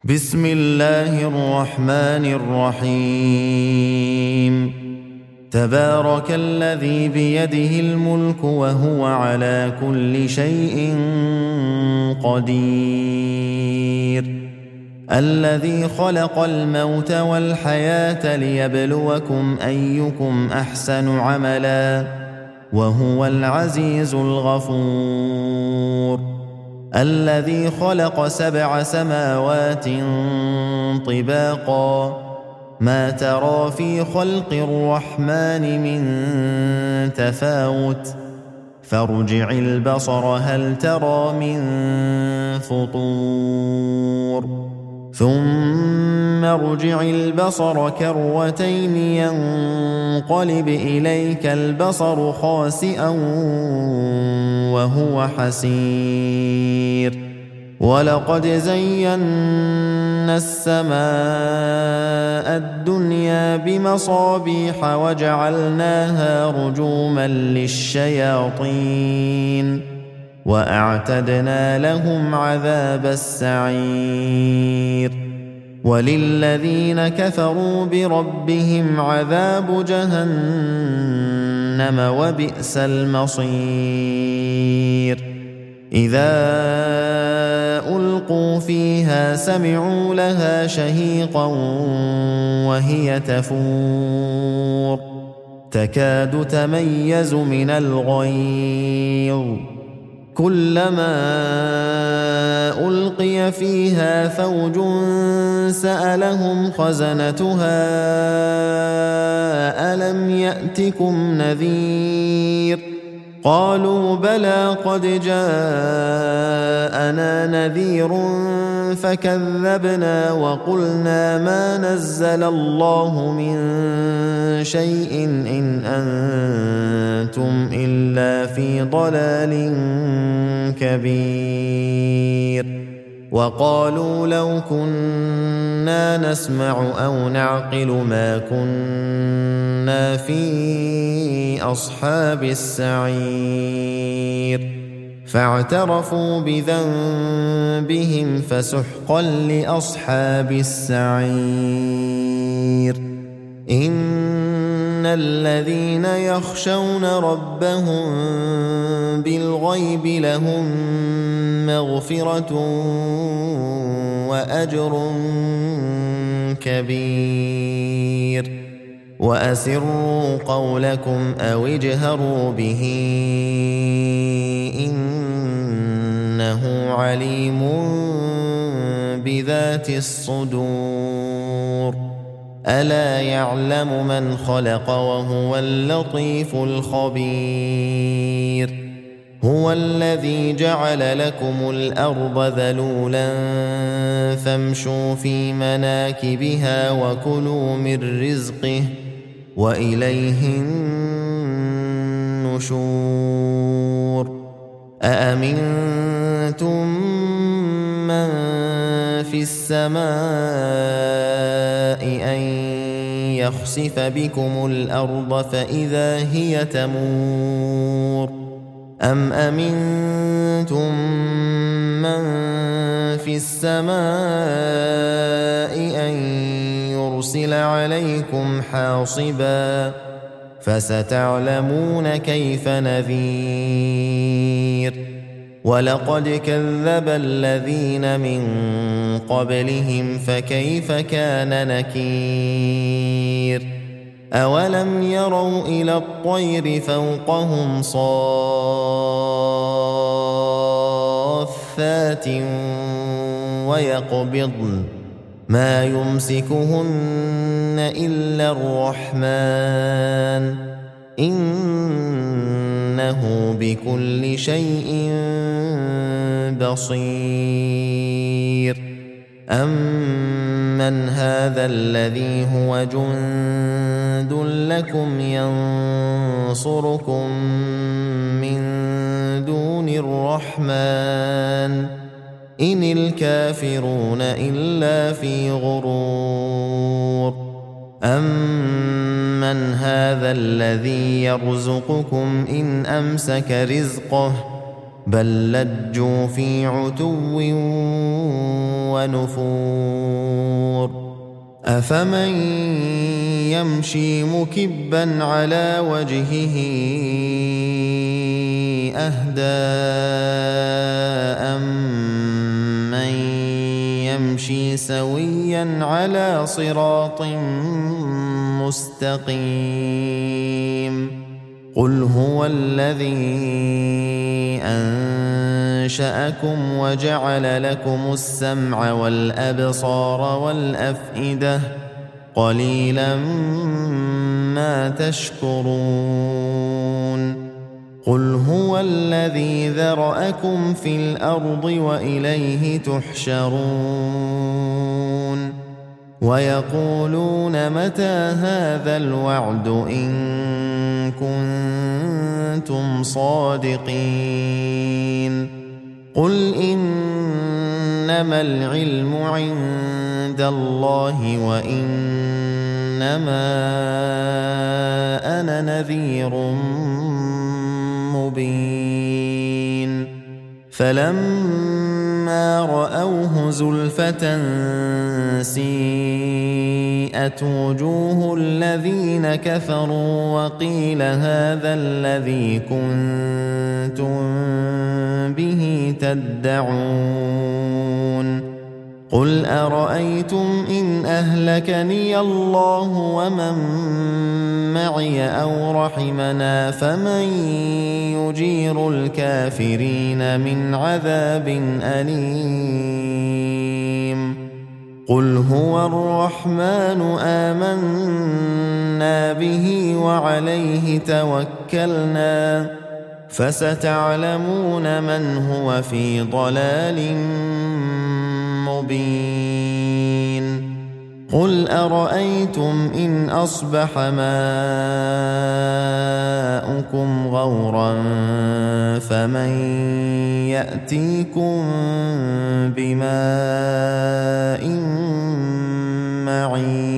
بسم الله الرحمن الرحيم تبارك الذي بيده الملك وهو على كل شيء قدير الذي خلق الموت والحياة ليبلوكم أيكم أحسن عملا وهو العزيز الغفور الذي خلق 7 سماوات طباقا ما ترى في خلق الرحمن من تفاوت فارجع البصر هل ترى من فطور ثم ارجع البصر كرتين ينقلب إليك البصر خاسئا وهو حسير ولقد زينا السماء الدنيا بمصابيح وجعلناها رجوما للشياطين وأعتدنا لهم عذاب السعير وللذين كفروا بربهم عذاب جهنم وبئس المصير إذا ألقوا فيها سمعوا لها شهيقا وهي تفور تكاد تميز من الغيظ كلما ألقي فيها فوج سألهم خزنتها ألم يأتكم نذير قالوا بلى قد جاءنا نذير فكذبنا وقلنا ما نزل الله من شيء إن أنتم إلا في ضلال كبير وقالوا لو كنا نسمع أو نعقل ما كنا في أصحاب السعير فاعترفوا بذنبهم فسحقا لأصحاب السعير إن الذين يخشون ربهم بالغيب لهم مغفرة وأجر كبير وأسروا قولكم أو اجهروا به إنه عليم بذات الصدور ألا يعلم من خلق وهو اللطيف الخبير هو الذي جعل لكم الأرض ذلولا فامشوا في مناكبها وكلوا من رزقه وإليه النشور أأمنتم من في السماء أن يخسف بكم الأرض فإذا هي تمور أم أمنتم من في السماء أن يرسل عليكم حاصبا فستعلمون كيف نذير ولقد كذب الذين من قبلهم فكيف كان نكير أولم يروا إلى الطير فوقهم صافات ويقبضن ما يمسكهن إلا الرحمن إنه بكل شيء بصير أمن هذا الذي هو جند لكم ينصركم من دون الرحمن إن الكافرون إلا في غرور أمن هذا الذي يرزقكم إن أمسك رزقه بل لجوا في عتو ونفور أفمن يمشي مكبا على وجهه أهدى أمن يمشي سويا على صراط مستقيم قل هو الذي أنشأكم وجعل لكم السمع والأبصار والأفئدة قليلا ما تشكرون قل هو الذي ذرأكم في الأرض وإليه تحشرون ويقولون متى هذا الوعد إن كنتم صادقين قل إنما العلم عند الله وإنما أنا نذير مبين فلما رأوه زلفة سيئت وجوه الذين كفروا وقيل هذا الذي كنتم به تدعون قل أرأيتم إن أهلكني الله ومن معي أو رحمنا فمن يجير الكافرين من عذاب أليم قل هو الرحمن آمنا به وعليه توكلنا فستعلمون من هو في ضلال مبين قل أرأيتم إن أصبح ماؤكم غورا فمن يأتيكم بماء معين